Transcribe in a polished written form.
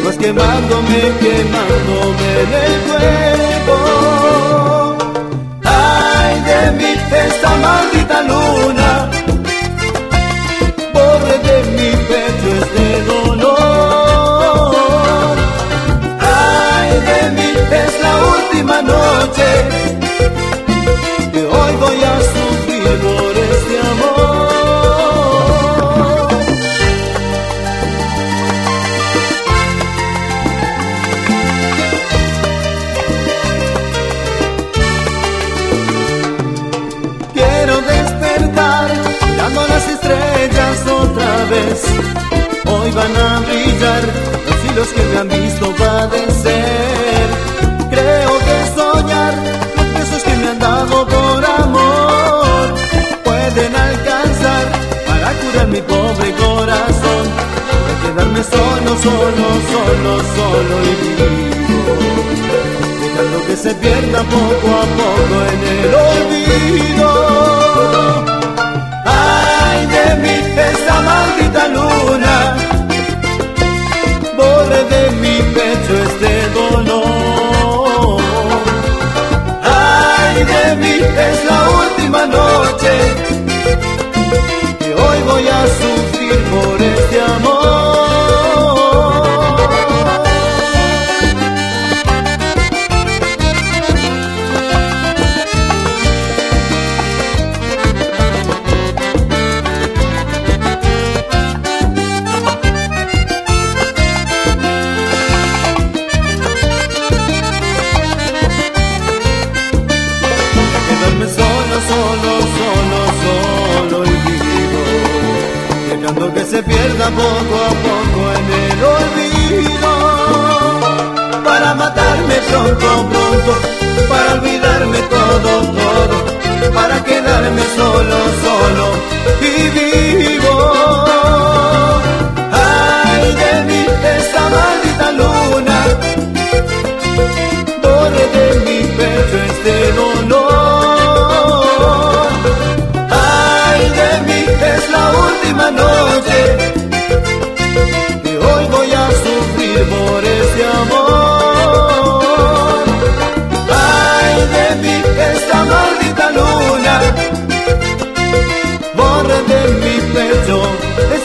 vas quemándome, quemándome en el cuerpo. Ay de mí esta maldita luna, borre de mi pecho este dolor. Ay de mí es la última noche que hoy voy a sufrir por este amor. Quiero despertar mirando las estrellas otra vez. Hoy van a brillar los hilos que me han visto padecer. Creo que soñar los besos que me han dado por amor pueden alcanzar para curar mi pobre corazón, para quedarme solo, solo, solo, solo y vivo, dejando que se pierda poco a poco en el olvido. Ay de mí esta maldita luna, borre de mi pecho este dolor. Ay de mí es la última noche que hoy voy a sufrir por este amor. Solo, solo, solo y vivo, dejando que se pierda poco a poco en el olvido, para matarme pronto, pronto, para olvidarme todo, todo, para quedarme solo, solo y vivo. Ay de mí esta maldita luna, borre de mi pecho este dolor. Es la última noche que hoy voy a sufrir por este amor. Ay de mí esta maldita luna, borre de mi pecho